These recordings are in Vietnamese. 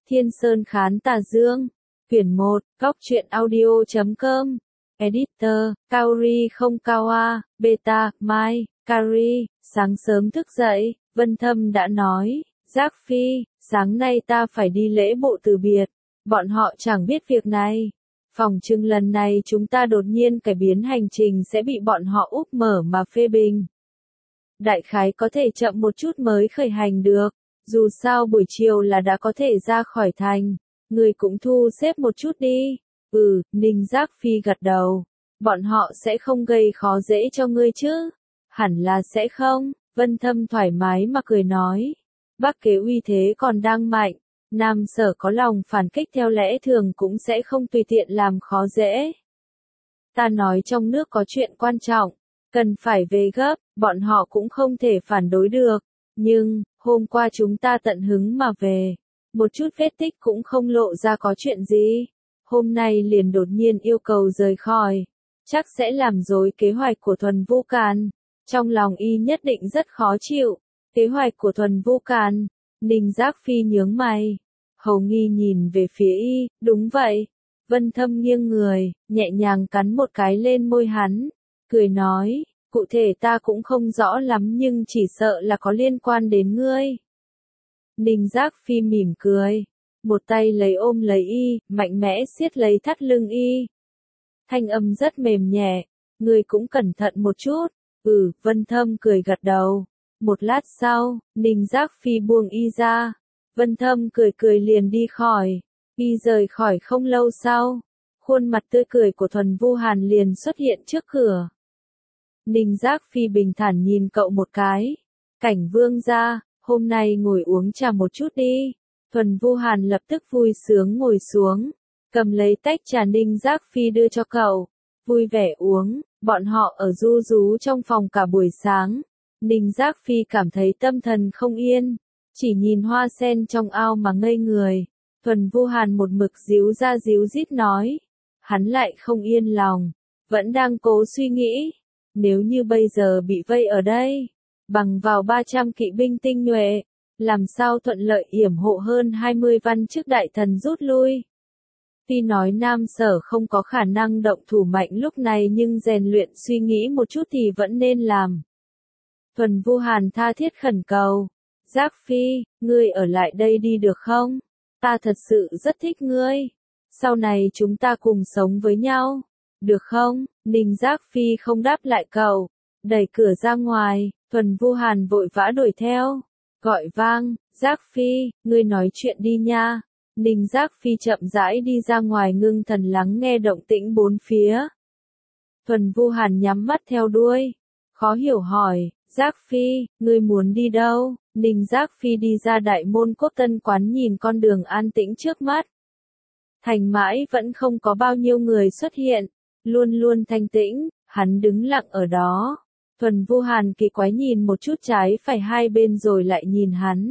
Thiên Sơn Khán Tà Dương. Quyển 1, Góc truyện audio.com. Editor, Kaori không Kawa, Beta, Mai, Kari. Sáng sớm thức dậy, Vân Thâm đã nói, Giác Phi, sáng nay ta phải đi lễ bộ từ biệt. Bọn họ chẳng biết việc này. Phỏng chừng lần này chúng ta đột nhiên cải biến hành trình sẽ bị bọn họ úp mở mà phê bình. Đại khái có thể chậm một chút mới khởi hành được. Dù sao buổi chiều là đã có thể ra khỏi thành. Người cũng thu xếp một chút đi. Ninh Giác Phi gật đầu. Bọn họ sẽ không gây khó dễ cho ngươi chứ? Hẳn là sẽ không. Vân Thâm thoải mái mà cười nói. Bắc Kế uy thế còn đang mạnh. Nam Sở có lòng phản kích theo lẽ thường cũng sẽ không tùy tiện làm khó dễ. Ta nói trong nước có chuyện quan trọng. Cần phải về gấp, bọn họ cũng không thể phản đối được. Nhưng, hôm qua chúng ta tận hứng mà về. Một chút vết tích cũng không lộ ra có chuyện gì. Hôm nay liền đột nhiên yêu cầu rời khỏi. Chắc sẽ làm rối kế hoạch của Thuần Vu Càn. Trong lòng y nhất định rất khó chịu. Kế hoạch của Thuần Vu Càn. Ninh Giác Phi nhướng mày. Hầu nghi nhìn về phía y, đúng vậy. Vân Thâm nghiêng người, nhẹ nhàng cắn một cái lên môi hắn. Cười nói, cụ thể ta cũng không rõ lắm nhưng chỉ sợ là có liên quan đến ngươi. Ninh Giác Phi mỉm cười. Một tay ôm lấy y, mạnh mẽ siết lấy thắt lưng y. Thanh âm rất mềm nhẹ. Ngươi cũng cẩn thận một chút. Vân Thâm cười gật đầu. Một lát sau, Ninh Giác Phi buông y ra. Vân Thâm cười liền đi khỏi. Y rời khỏi không lâu sau. Khuôn mặt tươi cười của Thuần Vu Hàn liền xuất hiện trước cửa. Ninh Giác Phi bình thản nhìn cậu một cái. Cảnh Vương gia, hôm nay ngồi uống trà một chút đi. Thuần Vu Hàn lập tức vui sướng ngồi xuống. Cầm lấy tách trà Ninh Giác Phi đưa cho cậu. Vui vẻ uống, bọn họ ở ru rú trong phòng cả buổi sáng. Ninh Giác Phi cảm thấy tâm thần không yên. Chỉ nhìn hoa sen trong ao mà ngây người. Thuần Vu Hàn một mực díu ra díu dít nói. Hắn lại không yên lòng. Vẫn đang cố suy nghĩ. Nếu như bây giờ bị vây ở đây. Bằng vào 300 kỵ binh tinh nhuệ. Làm sao thuận lợi yểm hộ hơn 20 văn chức đại thần rút lui. Tuy nói Nam Sở không có khả năng động thủ mạnh lúc này nhưng rèn luyện suy nghĩ một chút thì vẫn nên làm. Thuần Vu Hàn tha thiết khẩn cầu. Giác Phi, ngươi ở lại đây đi được không? Ta thật sự rất thích ngươi. Sau này chúng ta cùng sống với nhau. Được không? Ninh Giác Phi không đáp lại cậu. Đẩy cửa ra ngoài, Thuần Vu Hàn vội vã đuổi theo. Gọi vang, Giác Phi, ngươi nói chuyện đi nha. Ninh Giác Phi chậm rãi đi ra ngoài ngưng thần lắng nghe động tĩnh bốn phía. Thuần Vu Hàn nhắm mắt theo đuôi. Khó hiểu hỏi, Giác Phi, ngươi muốn đi đâu? Ninh Giác Phi đi ra đại môn Cốt Tân quán nhìn con đường an tĩnh trước mắt. Thành mãi vẫn không có bao nhiêu người xuất hiện. Luôn luôn thanh tĩnh, hắn đứng lặng ở đó. Thuần Vu Hàn kỳ quái nhìn một chút trái phải hai bên rồi lại nhìn hắn.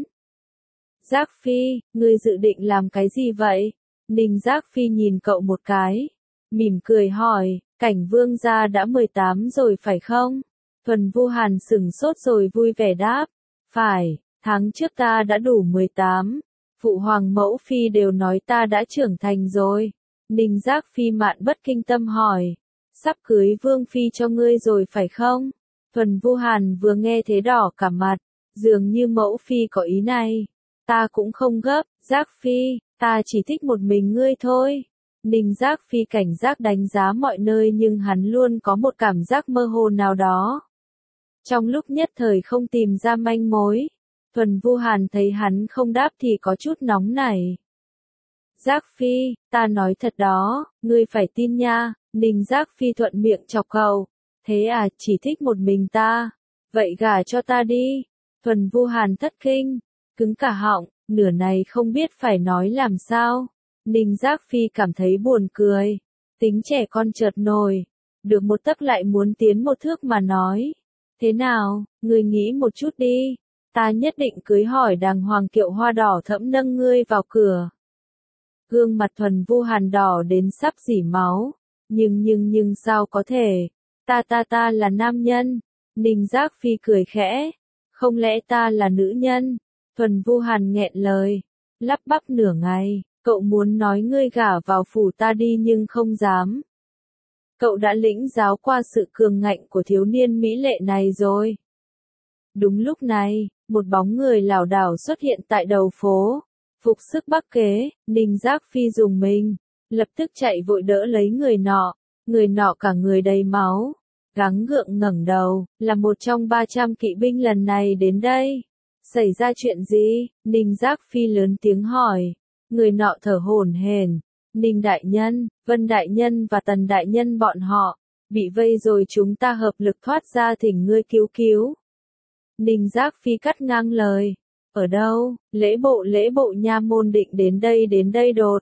Giác Phi, ngươi dự định làm cái gì vậy? Ninh Giác Phi nhìn cậu một cái. Mỉm cười hỏi, Cảnh Vương gia đã 18 rồi phải không? Thuần Vu Hàn sững sốt rồi vui vẻ đáp. Phải, tháng trước ta đã đủ 18. Phụ hoàng mẫu phi đều nói ta đã trưởng thành rồi. Ninh Giác Phi mạn bất kinh tâm hỏi. Sắp cưới Vương Phi cho ngươi rồi phải không? Thuần Vu Hàn vừa nghe thế đỏ cả mặt. Dường như mẫu phi có ý này. Ta cũng không gấp, Giác Phi, ta chỉ thích một mình ngươi thôi. Ninh Giác Phi cảnh giác đánh giá mọi nơi nhưng hắn luôn có một cảm giác mơ hồ nào đó. Trong lúc nhất thời không tìm ra manh mối. Thuần Vu Hàn thấy hắn không đáp thì có chút nóng nảy. Giác Phi, ta nói thật đó, ngươi phải tin nha. Ninh Giác Phi thuận miệng chọc cậu. Thế à, chỉ thích một mình ta. Vậy gả cho ta đi. Thuần Vu Hàn thất kinh. Cứng cả họng, nửa này không biết phải nói làm sao. Ninh Giác Phi cảm thấy buồn cười. Tính trẻ con chợt nổi. Được một tấc lại muốn tiến một thước mà nói. Thế nào, ngươi nghĩ một chút đi. Ta nhất định cưới hỏi đàng hoàng kiệu hoa đỏ thẫm nâng ngươi vào cửa. Gương mặt Thuần Vu Hàn đỏ đến sắp rỉ máu. Nhưng sao có thể? Ta là nam nhân. Ninh Giác Phi cười khẽ. Không lẽ ta là nữ nhân? Thuần Vu Hàn nghẹn lời. lắp bắp nửa ngày, cậu muốn nói ngươi gả vào phủ ta đi nhưng không dám. Cậu đã lĩnh giáo qua sự cường ngạnh của thiếu niên mỹ lệ này rồi. Đúng lúc này, một bóng người lảo đảo xuất hiện tại đầu phố. Phục sức Bắc Kế, Ninh Giác Phi dùng mình, lập tức chạy vội đỡ lấy người nọ cả người đầy máu, gắng gượng ngẩng đầu, là một trong 300 kỵ binh lần này đến đây. Xảy ra chuyện gì? Ninh Giác Phi lớn tiếng hỏi. Người nọ thở hổn hển. Ninh đại nhân, Vân đại nhân và Tần đại nhân bọn họ bị vây rồi, chúng ta hợp lực thoát ra, thỉnh ngươi cứu cứu. Ninh Giác Phi cắt ngang lời. Ở đâu? Lễ bộ nha môn định đến đây đột.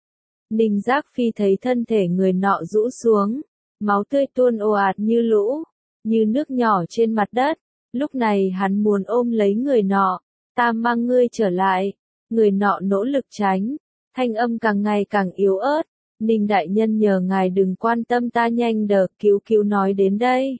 Ninh Giác Phi thấy thân thể người nọ rũ xuống, máu tươi tuôn ồ ạt như lũ, như nước nhỏ trên mặt đất. Lúc này hắn muốn ôm lấy người nọ. Ta mang ngươi trở lại. Người nọ nỗ lực tránh, thanh âm càng ngày càng yếu ớt. Ninh đại nhân nhờ ngài đừng quan tâm, ta nhanh đỡ cứu nói đến đây.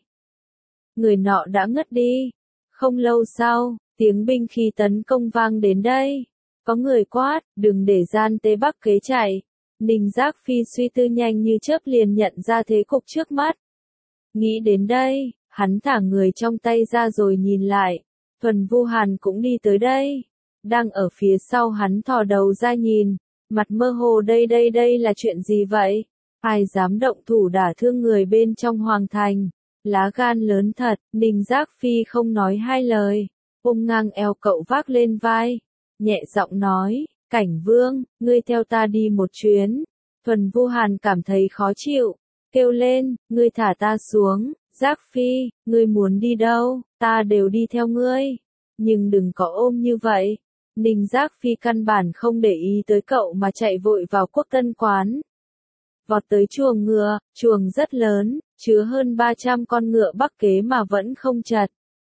Người nọ đã ngất đi. Không lâu sau, tiếng binh khí tấn công vang đến đây. Có người quát, đừng để gian tế Bắc Kế chạy. Ninh Giác Phi suy tư nhanh như chớp liền nhận ra thế cục trước mắt. Nghĩ đến đây, hắn thả người trong tay ra rồi nhìn lại. Thuần Vu Hàn cũng đi tới đây. Đang ở phía sau hắn thò đầu ra nhìn. Mặt mơ hồ, đây là chuyện gì vậy? Ai dám động thủ đả thương người bên trong hoàng thành? Lá gan lớn thật. Ninh Giác Phi không nói hai lời, ôm ngang eo cậu vác lên vai, nhẹ giọng nói, Cảnh Vương, ngươi theo ta đi một chuyến. Thuần Vu Hàn cảm thấy khó chịu, kêu lên, ngươi thả ta xuống. Giác Phi, ngươi muốn đi đâu, ta đều đi theo ngươi, nhưng đừng có ôm như vậy. Ninh Giác Phi căn bản không để ý tới cậu mà chạy vội vào Quốc Tân quán. Vọt tới chuồng ngựa, chuồng rất lớn, chứa hơn 300 con ngựa Bắc Kế mà vẫn không chật.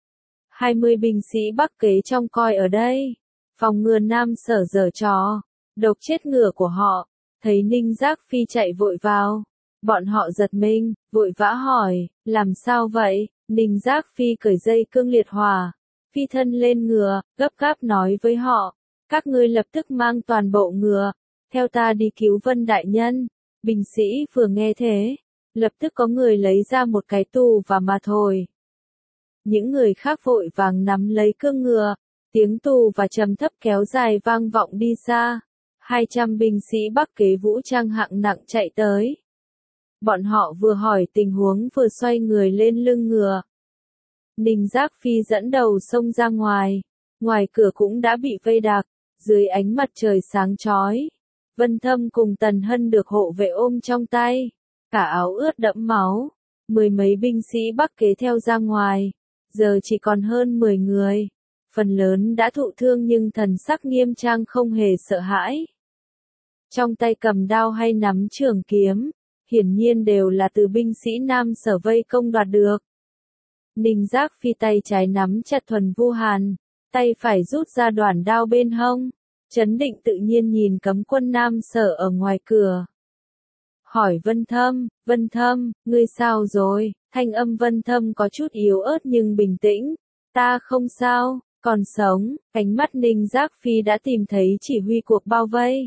20 binh sĩ Bắc Kế trông coi ở đây, phòng ngừa Nam Sở giở trò, độc chết ngựa của họ. Thấy Ninh Giác Phi chạy vội vào, bọn họ giật mình, vội vã hỏi, làm sao vậy? Ninh Giác Phi cởi dây cương liệt hỏa, phi thân lên ngựa, gấp gáp nói với họ, các ngươi lập tức mang toàn bộ ngựa, theo ta đi cứu Vân đại nhân. Binh sĩ vừa nghe thế, lập tức có người lấy ra một cái tù và mà thổi. Những người khác vội vàng nắm lấy cương ngựa, tiếng tù và trầm thấp kéo dài vang vọng đi xa. 200 binh sĩ Bắc Kế vũ trang hạng nặng chạy tới. Bọn họ vừa hỏi tình huống vừa xoay người lên lưng ngựa. Ninh Giác Phi dẫn đầu xông ra ngoài. Ngoài cửa cũng đã bị vây đặc, dưới ánh mặt trời sáng chói. Vân Thâm cùng Tần Hân được hộ vệ ôm trong tay, cả áo ướt đẫm máu. 10 mấy binh sĩ Bắc Kế theo ra ngoài, giờ chỉ còn hơn 10 người. Phần lớn đã thụ thương nhưng thần sắc nghiêm trang, không hề sợ hãi. Trong tay cầm đao hay nắm trường kiếm, hiển nhiên đều là từ binh sĩ Nam Sở vây công đoạt được. Ninh Giác Phi tay trái nắm chặt Thuần Vu Hàn, tay phải rút ra đoản đao bên hông, trấn định tự nhiên nhìn cấm quân Nam Sở ở ngoài cửa. Hỏi Vân Thâm, ngươi sao rồi? Thanh âm Vân Thâm có chút yếu ớt nhưng bình tĩnh. Ta không sao, còn sống. Ánh mắt Ninh Giác Phi đã tìm thấy chỉ huy cuộc bao vây.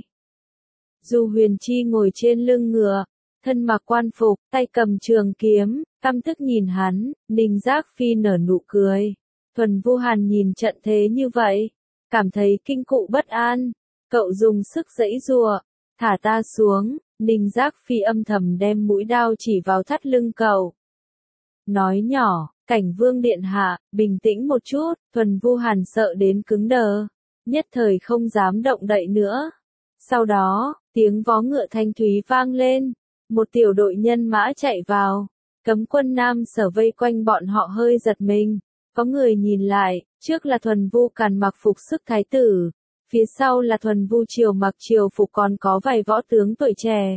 Du Huyền Chi ngồi trên lưng ngựa, thân mặc quan phục, tay cầm trường kiếm, căm tức nhìn hắn. Ninh Giác Phi nở nụ cười. Thuần Vu Hàn nhìn trận thế như vậy, cảm thấy kinh cụ bất an. Cậu dùng sức giãy giụa, thả ta xuống. Ninh Giác Phi âm thầm đem mũi đao chỉ vào thắt lưng cậu. Nói nhỏ, Cảnh Vương điện hạ, bình tĩnh một chút. Thuần Vu Hàn sợ đến cứng đờ, nhất thời không dám động đậy nữa. Sau đó, tiếng vó ngựa thanh thúy vang lên, một tiểu đội nhân mã chạy vào. Cấm quân Nam Sở vây quanh bọn họ hơi giật mình, có người nhìn lại, trước là Thuần Vu Càn mặc phục sức thái tử, phía sau là Thuần Vu Triều mặc triều phục, còn có vài võ tướng tuổi trẻ.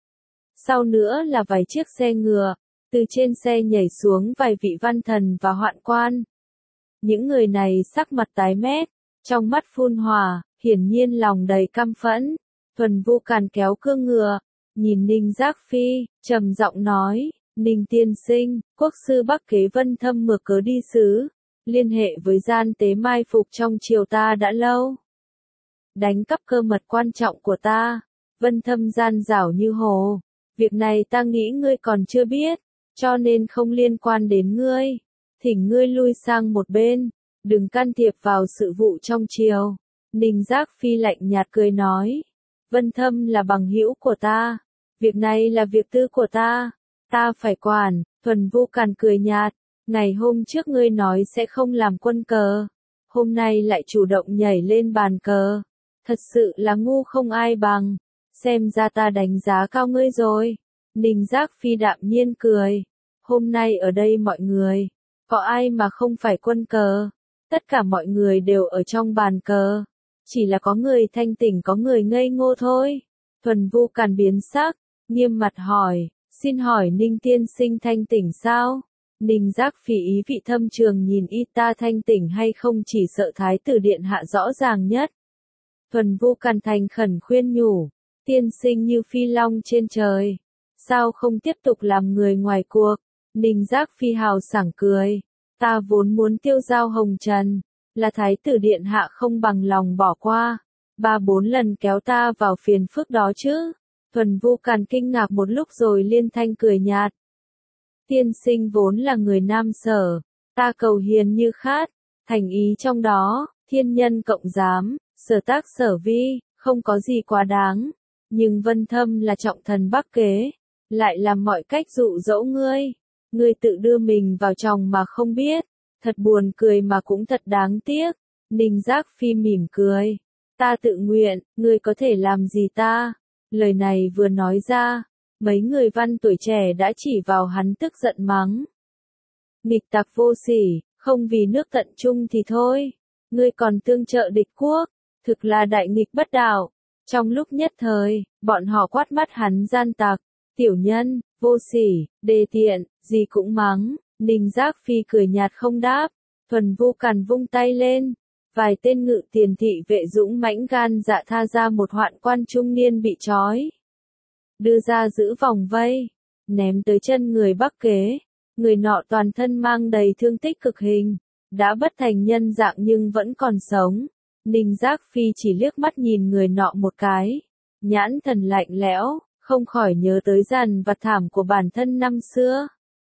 Sau nữa là vài chiếc xe ngựa, từ trên xe nhảy xuống vài vị văn thần và hoạn quan. Những người này sắc mặt tái mét, trong mắt phun hỏa, hiển nhiên lòng đầy căm phẫn. Thuần Vu Càn kéo cương ngựa, nhìn Ninh Giác Phi, trầm giọng nói, Ninh tiên sinh, quốc sư Bắc Kế Vân Thâm mượn cớ đi sứ, liên hệ với gian tế mai phục trong triều ta đã lâu. đánh cắp cơ mật quan trọng của ta. Vân Thâm gian dảo như hồ. Việc này ta nghĩ ngươi còn chưa biết, cho nên không liên quan đến ngươi. Thỉnh ngươi lui sang một bên, đừng can thiệp vào sự vụ trong triều. Ninh Giác Phi lạnh nhạt cười nói. Vân Thâm là bằng hữu của ta. Việc này là việc tư của ta. Ta phải quản. Thuần Vu Càn cười nhạt. Ngày hôm trước ngươi nói sẽ không làm quân cờ. Hôm nay lại chủ động nhảy lên bàn cờ. Thật sự là ngu không ai bằng. Xem ra ta đánh giá cao ngươi rồi. Ninh Giác Phi đạm nhiên cười. Hôm nay ở đây mọi người, có ai mà không phải quân cờ? Tất cả mọi người đều ở trong bàn cờ. Chỉ là có người thanh tỉnh có người ngây ngô thôi. Thuần Vu Càn biến sắc, nghiêm mặt hỏi, xin hỏi Ninh tiên sinh thanh tỉnh sao? Ninh Giác Phi ý vị thâm trường nhìn y ta thanh tỉnh hay không chỉ sợ thái tử điện hạ rõ ràng nhất. Thuần Vu Càn thành khẩn khuyên nhủ, tiên sinh như phi long trên trời, sao không tiếp tục làm người ngoài cuộc? Ninh Giác Phi hào sảng cười, ta vốn muốn tiêu giao hồng trần, là thái tử điện hạ không bằng lòng bỏ qua, 3-4 lần kéo ta vào phiền phức đó chứ. Thuần Vu Càn kinh ngạc một lúc rồi liên thanh cười nhạt. Tiên sinh vốn là người Nam Sở, ta cầu hiền như khát, thành ý trong đó, thiên nhân cộng giám, sở tác sở vi, không có gì quá đáng. Nhưng Vân Thâm là trọng thần Bắc Kế, lại làm mọi cách dụ dỗ ngươi. Ngươi tự đưa mình vào chồng mà không biết, thật buồn cười mà cũng thật đáng tiếc. Ninh Giác Phi mỉm cười, ta tự nguyện, ngươi có thể làm gì ta? Lời này vừa nói ra, mấy người văn tuổi trẻ đã chỉ vào hắn tức giận mắng. Nghịch tặc vô sỉ, không vì nước tận chung thì thôi, ngươi còn tương trợ địch quốc, thực là đại nghịch bất đạo. Trong lúc nhất thời, bọn họ quát mắt hắn gian tặc, tiểu nhân, vô sỉ, đê tiện, gì cũng mắng. Ninh Giác Phi cười nhạt không đáp. Thuần Vu Càn vung tay lên, vài tên ngự tiền thị vệ dũng mãnh gan dạ tha ra một hoạn quan trung niên bị trói, đưa ra giữ vòng vây, ném tới chân người Bắc Kế. Người nọ toàn thân mang đầy thương tích cực hình, đã bất thành nhân dạng nhưng vẫn còn sống. Ninh Giác Phi chỉ liếc mắt nhìn người nọ một cái, nhãn thần lạnh lẽo, không khỏi nhớ tới dằn vặt thảm của bản thân năm xưa.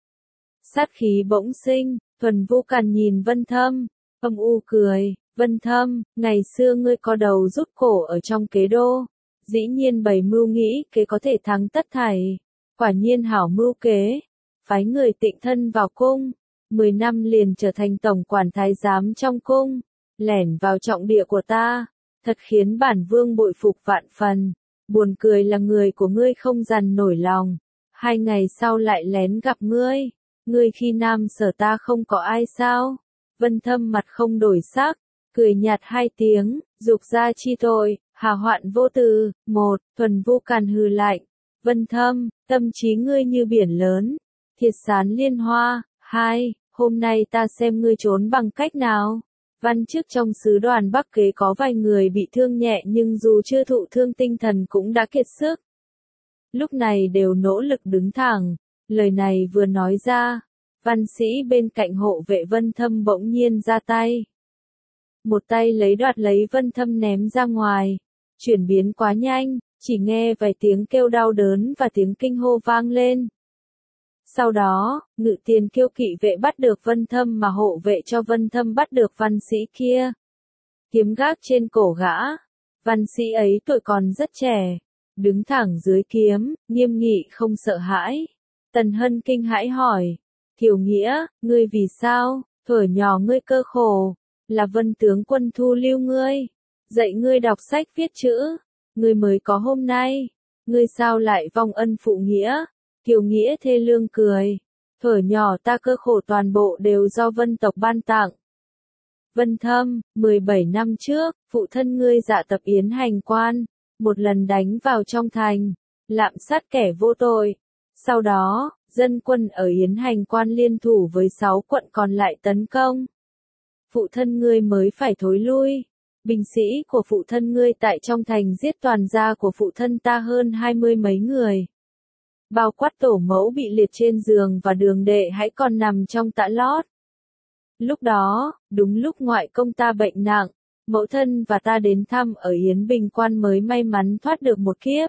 Sát khí bỗng sinh, Thuần Vu Càn nhìn Vân Thâm, âm u cười, Vân Thâm, ngày xưa ngươi có đầu rút cổ ở trong kế đô, dĩ nhiên bày mưu nghĩ kế có thể thắng tất thảy, quả nhiên hảo mưu kế, phái người Tịnh thân vào cung, 10 năm liền trở thành tổng quản thái giám trong cung, lẻn vào trọng địa của ta, thật khiến bản vương bội phục vạn phần. Buồn cười là người của ngươi không dằn nổi lòng, 2 ngày sau lại lén gặp ngươi. Ngươi khi Nam Sở ta không có ai sao? Vân Thâm mặt không đổi sắc, cười nhạt 2 tiếng, dục ra chi tội, hà hoạn vô từ. Một, Thuần Vu Càn hừ lạnh, Vân Thâm, tâm trí ngươi như biển lớn, thiệt sán liên hoa. 2, hôm nay ta xem ngươi trốn bằng cách nào. Văn chức trong sứ đoàn Bắc Kế có vài người bị thương nhẹ nhưng dù chưa thụ thương tinh thần cũng đã kiệt sức. Lúc này đều nỗ lực đứng thẳng. Lời này vừa nói ra, văn sĩ bên cạnh hộ vệ Vân Thâm bỗng nhiên ra tay. Một tay đoạt lấy Vân Thâm ném ra ngoài. Chuyển biến quá nhanh, chỉ nghe vài tiếng kêu đau đớn và tiếng kinh hô vang lên. Sau đó, ngự tiền kiêu kỵ vệ bắt được Vân Thâm mà hộ vệ cho Vân Thâm bắt được văn sĩ kia. Kiếm gác trên cổ gã. Văn sĩ ấy tuổi còn rất trẻ, đứng thẳng dưới kiếm, nghiêm nghị không sợ hãi. Tần Hân kinh hãi hỏi, Thiểu Nghĩa, ngươi vì sao, thuở nhỏ ngươi cơ khổ, là Vân tướng quân thu lưu ngươi, dạy ngươi đọc sách viết chữ, ngươi mới có hôm nay, ngươi sao lại vong ân phụ nghĩa? Thiểu Nghĩa thê lương cười, thuở nhỏ ta cơ khổ toàn bộ đều do Vân tộc ban tặng. Vân Thâm, 17 năm trước, phụ thân ngươi dạ tập yến hành quan, một lần đánh vào trong thành, lạm sát kẻ vô tội. Sau đó, dân quân ở Yến Hành Quan liên thủ với 6 quận còn lại tấn công. Phụ thân ngươi mới phải thối lui. Binh sĩ của phụ thân ngươi tại trong thành giết toàn gia của phụ thân ta hơn 20 mấy người. Bao quát tổ mẫu bị liệt trên giường và đường đệ hãy còn nằm trong tã lót. Lúc đó, đúng lúc ngoại công ta bệnh nặng, Mẫu thân và ta đến thăm ở Yến Bình Quan mới may mắn thoát được một kiếp.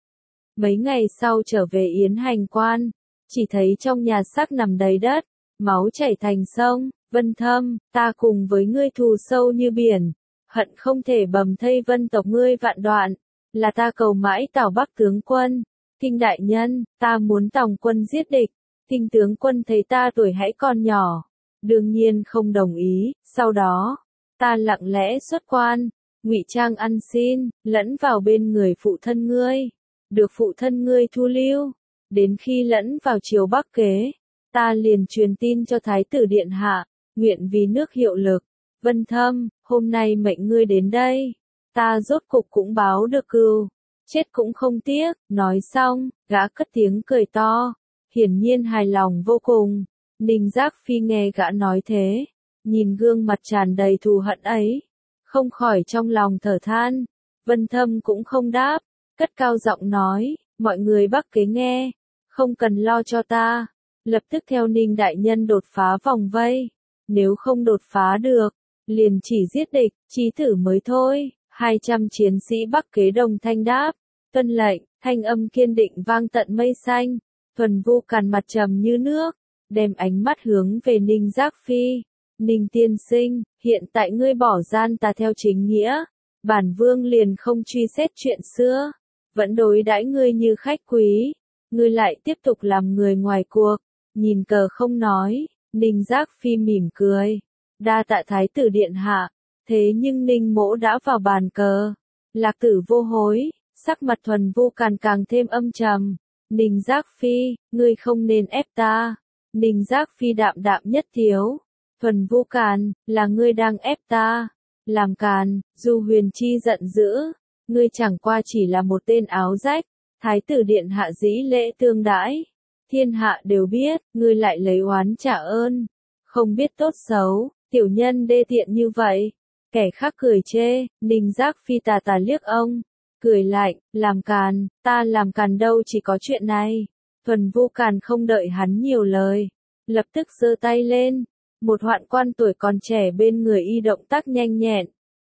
Mấy ngày sau trở về Yến Hành Quan, chỉ thấy trong nhà xác nằm đầy đất, máu chảy thành sông. Vân Thâm, ta cùng với ngươi thù sâu như biển, hận không thể bầm thây Vân tộc ngươi vạn đoạn, là ta cầu mãi Tào Bắc tướng quân. Kinh đại nhân, ta muốn tòng quân giết địch. Kinh tướng quân thấy ta tuổi hãy còn nhỏ, đương nhiên không đồng ý. Sau đó, ta lặng lẽ xuất quan, ngụy trang ăn xin, lẫn vào bên người phụ thân ngươi, được phụ thân ngươi thu lưu. Đến khi lẫn vào triều Bắc Kế, ta liền truyền tin cho Thái tử điện hạ, nguyện vì nước hiệu lực. Vân Thâm, hôm nay mệnh ngươi đến đây, ta rốt cục cũng báo được cừu, chết cũng không tiếc. Nói xong, gã cất tiếng cười to, hiển nhiên hài lòng vô cùng. Ninh Giác Phi nghe gã nói thế, nhìn gương mặt tràn đầy thù hận ấy, không khỏi trong lòng thở than. Vân Thâm cũng không đáp, cất cao giọng nói, mọi người Bắc Kế nghe, không cần lo cho ta, lập tức theo Ninh đại nhân đột phá vòng vây, nếu không đột phá được, liền chỉ giết địch, chí tử mới thôi. 200 chiến sĩ Bắc Kế đồng thanh đáp, tuân lệnh. Thanh âm kiên định vang tận mây xanh. Thuần Vu Càn mặt trầm như nước, đem ánh mắt hướng về Ninh Giác Phi. Ninh tiên sinh, hiện tại ngươi bỏ gian tà theo chính nghĩa, bản vương liền không truy xét chuyện xưa, vẫn đối đãi ngươi như khách quý, ngươi lại tiếp tục làm người ngoài cuộc, nhìn cờ không nói. Ninh Giác Phi mỉm cười, đa tạ Thái tử điện hạ. Thế nhưng Ninh mỗ đã vào bàn cờ, Lạc Tử vô hối. Sắc mặt Thuần Vu Càn càng thêm âm trầm. Ninh Giác Phi, ngươi không nên ép ta. Ninh Giác Phi đạm đạm nhất thiếu. Thuần Vu Càn, là ngươi đang ép ta. Làm càn. Du Huyền Chi giận dữ, ngươi chẳng qua chỉ là một tên áo rách. Thái tử điện hạ dĩ lễ tương đãi, thiên hạ đều biết, ngươi lại lấy oán trả ơn, không biết tốt xấu, tiểu nhân đê tiện như vậy. Kẻ khác cười chê, Ninh Giác Phi tà tà liếc ông, cười lạnh, làm càn, ta làm càn đâu chỉ có chuyện này. Thuần Vu Càn không đợi hắn nhiều lời, lập tức giơ tay lên, một hoạn quan tuổi còn trẻ bên người y động tác nhanh nhẹn.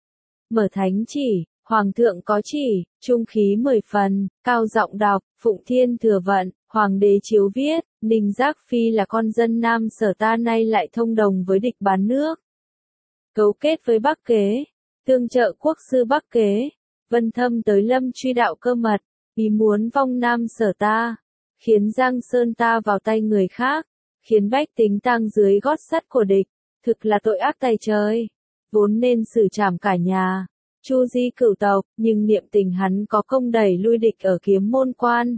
Mở thánh chỉ, Hoàng thượng có chỉ, trung khí 10 phần, cao giọng đọc, Phụng Thiên Thừa Vận, Hoàng đế chiếu viết, Ninh Giác Phi là con dân Nam Sở ta nay lại thông đồng với địch bán nước, cấu kết với Bắc Kế, tương trợ quốc sư Bắc Kế. Vân Thâm tới Lâm truy đạo cơ mật, ý muốn vong Nam Sở ta, khiến Giang Sơn ta vào tay người khác, khiến bách tính tang dưới gót sắt của địch, thực là tội ác tày trời, vốn nên xử trảm cả nhà, chu di cửu tộc, nhưng niệm tình hắn có công đẩy lui địch ở Kiếm Môn Quan,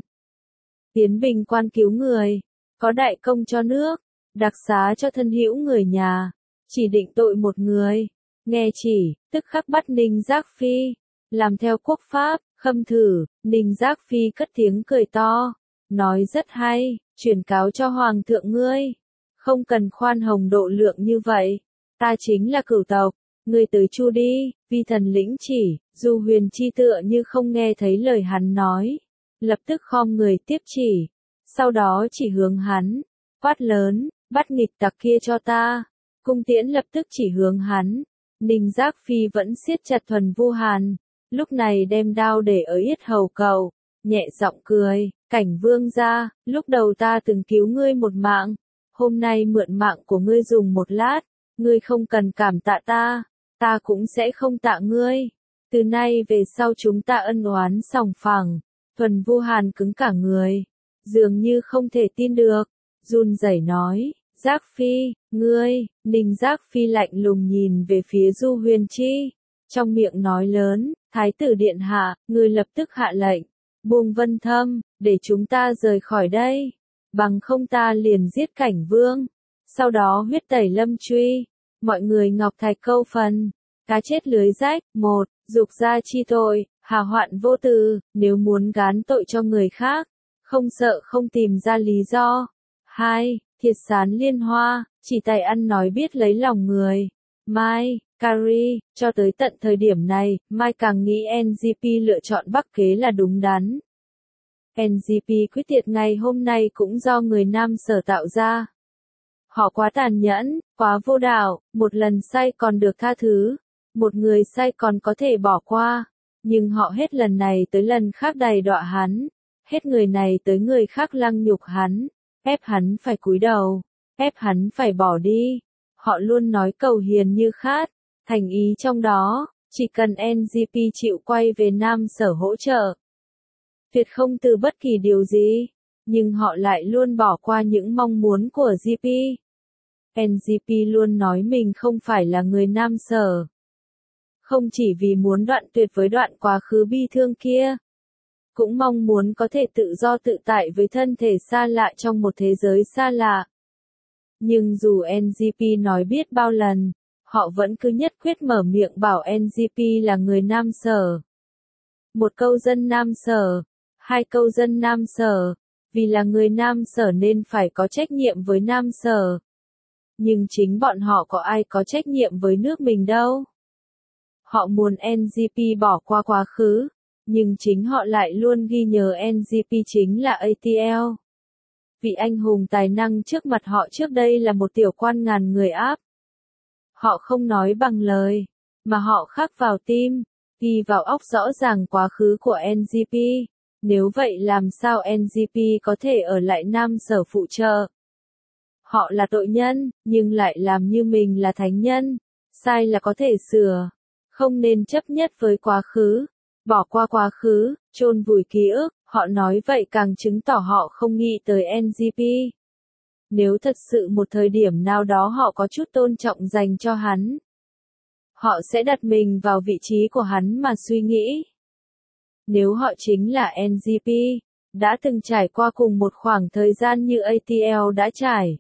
Yến Bình Quan cứu người, có đại công cho nước, đặc xá cho thân hữu người nhà, chỉ định tội một người, nghe chỉ, tức khắc bắt Ninh Giác Phi, làm theo quốc pháp. Khâm thử. Ninh Giác Phi cất tiếng cười to, nói rất hay, truyền cáo cho Hoàng thượng ngươi, không cần khoan hồng độ lượng như vậy, ta chính là cửu tộc, ngươi tới chu đi. Vi thần lĩnh chỉ. Du Huyền Chi tựa như không nghe thấy lời hắn nói, lập tức khom người tiếp chỉ, sau đó chỉ hướng hắn, quát lớn, bắt nghịch tặc kia cho ta. Cung tiễn lập tức chỉ hướng hắn. Ninh Giác Phi vẫn siết chặt Thuần Vu Hàn, lúc này đem đao để ở yết hầu cậu, nhẹ giọng cười, Cảnh vương gia, lúc đầu ta từng cứu ngươi một mạng, hôm nay mượn mạng của ngươi dùng một lát, ngươi không cần cảm tạ ta, ta cũng sẽ không tạ ngươi. Từ nay về sau chúng ta ân oán sòng phẳng. Thuần Vu Hàn cứng cả người, dường như không thể tin được, run rẩy nói, Giác Phi, ngươi. Ninh Giác Phi lạnh lùng nhìn về phía Du Huyền Chi, trong miệng nói lớn, Thái tử điện hạ, ngươi lập tức hạ lệnh, buông Vân Thâm, để chúng ta rời khỏi đây, bằng không ta liền giết Cảnh vương, sau đó huyết tẩy Lâm truy, mọi người ngọc thạch câu phần, cá chết lưới rách. 1. Dục gia chi tội, hào hoạn vô từ, nếu muốn gán tội cho người khác, không sợ không tìm ra lý do. 2. Thiệt sán liên hoa, chỉ tài ăn nói biết lấy lòng người. Mai, Carrie, cho tới tận thời điểm này, Mai càng nghĩ NGP lựa chọn Bắc Kế là đúng đắn. NGP quyết tiệt ngày hôm nay cũng do người Nam Sở tạo ra. Họ quá tàn nhẫn, quá vô đạo, một lần sai còn được tha thứ, Một người sai còn có thể bỏ qua, nhưng họ hết lần này tới lần khác đày đọa hắn, hết người này tới người khác lăng nhục hắn, ép hắn phải cúi đầu, ép hắn phải bỏ đi. Họ luôn nói cầu hiền như khát, thành ý trong đó, chỉ cần NGP chịu quay về Nam Sở hỗ trợ. Tuyệt không từ bất kỳ điều gì, nhưng họ lại luôn bỏ qua những mong muốn của GP. NGP luôn nói mình không phải là người Nam Sở. Không chỉ vì muốn đoạn tuyệt với đoạn quá khứ bi thương kia, cũng mong muốn có thể tự do tự tại với thân thể xa lạ trong một thế giới xa lạ. Nhưng dù NGP nói biết bao lần, họ vẫn cứ nhất quyết mở miệng bảo NGP là người Nam Sở. Một câu dân Nam Sở, hai câu dân Nam Sở, vì là người Nam Sở nên phải có trách nhiệm với Nam Sở. Nhưng chính bọn họ có ai có trách nhiệm với nước mình đâu. Họ muốn NGP bỏ qua quá khứ, nhưng chính họ lại luôn ghi nhớ NGP chính là ATL. Vị anh hùng tài năng trước mặt họ trước đây là một tiểu quan ngàn người áp. Họ không nói bằng lời, mà họ khắc vào tim, ghi vào óc rõ ràng quá khứ của NGP. Nếu vậy làm sao NGP có thể ở lại Nam Sở phụ trợ? Họ là tội nhân, nhưng lại làm như mình là thánh nhân. Sai là có thể sửa. Không nên chấp nhất với quá khứ. Bỏ qua quá khứ, chôn vùi ký ức. Họ nói vậy càng chứng tỏ họ không nghĩ tới NGP. Nếu thật sự một thời điểm nào đó họ có chút tôn trọng dành cho hắn, họ sẽ đặt mình vào vị trí của hắn mà suy nghĩ. Nếu họ chính là NGP, đã từng trải qua cùng một khoảng thời gian như ATL đã trải,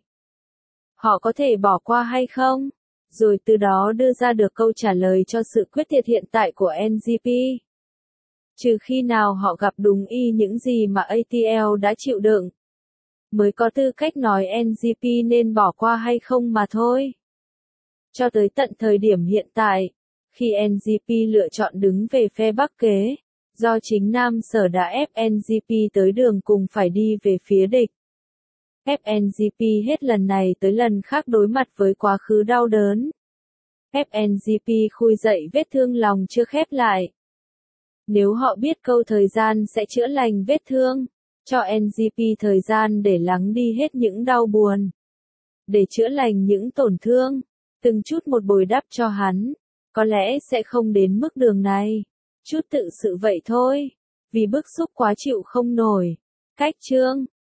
họ có thể bỏ qua hay không? Rồi từ đó đưa ra được câu trả lời cho sự quyết liệt hiện tại của NGP. Trừ khi nào họ gặp đúng y những gì mà ATL đã chịu đựng, mới có tư cách nói NGP nên bỏ qua hay không mà thôi. Cho tới tận thời điểm hiện tại, khi NGP lựa chọn đứng về phe Bắc Kế, do chính Nam Sở đã ép NGP tới đường cùng phải đi về phía địch. Ép NGP hết lần này tới lần khác đối mặt với quá khứ đau đớn. Ép NGP khui dậy vết thương lòng chưa khép lại. Nếu họ biết câu thời gian sẽ chữa lành vết thương, cho NGP thời gian để lắng đi hết những đau buồn, để chữa lành những tổn thương, từng chút một bồi đắp cho hắn, có lẽ sẽ không đến mức đường này. Chút tự sự vậy thôi, vì bức xúc quá chịu không nổi. Cách chương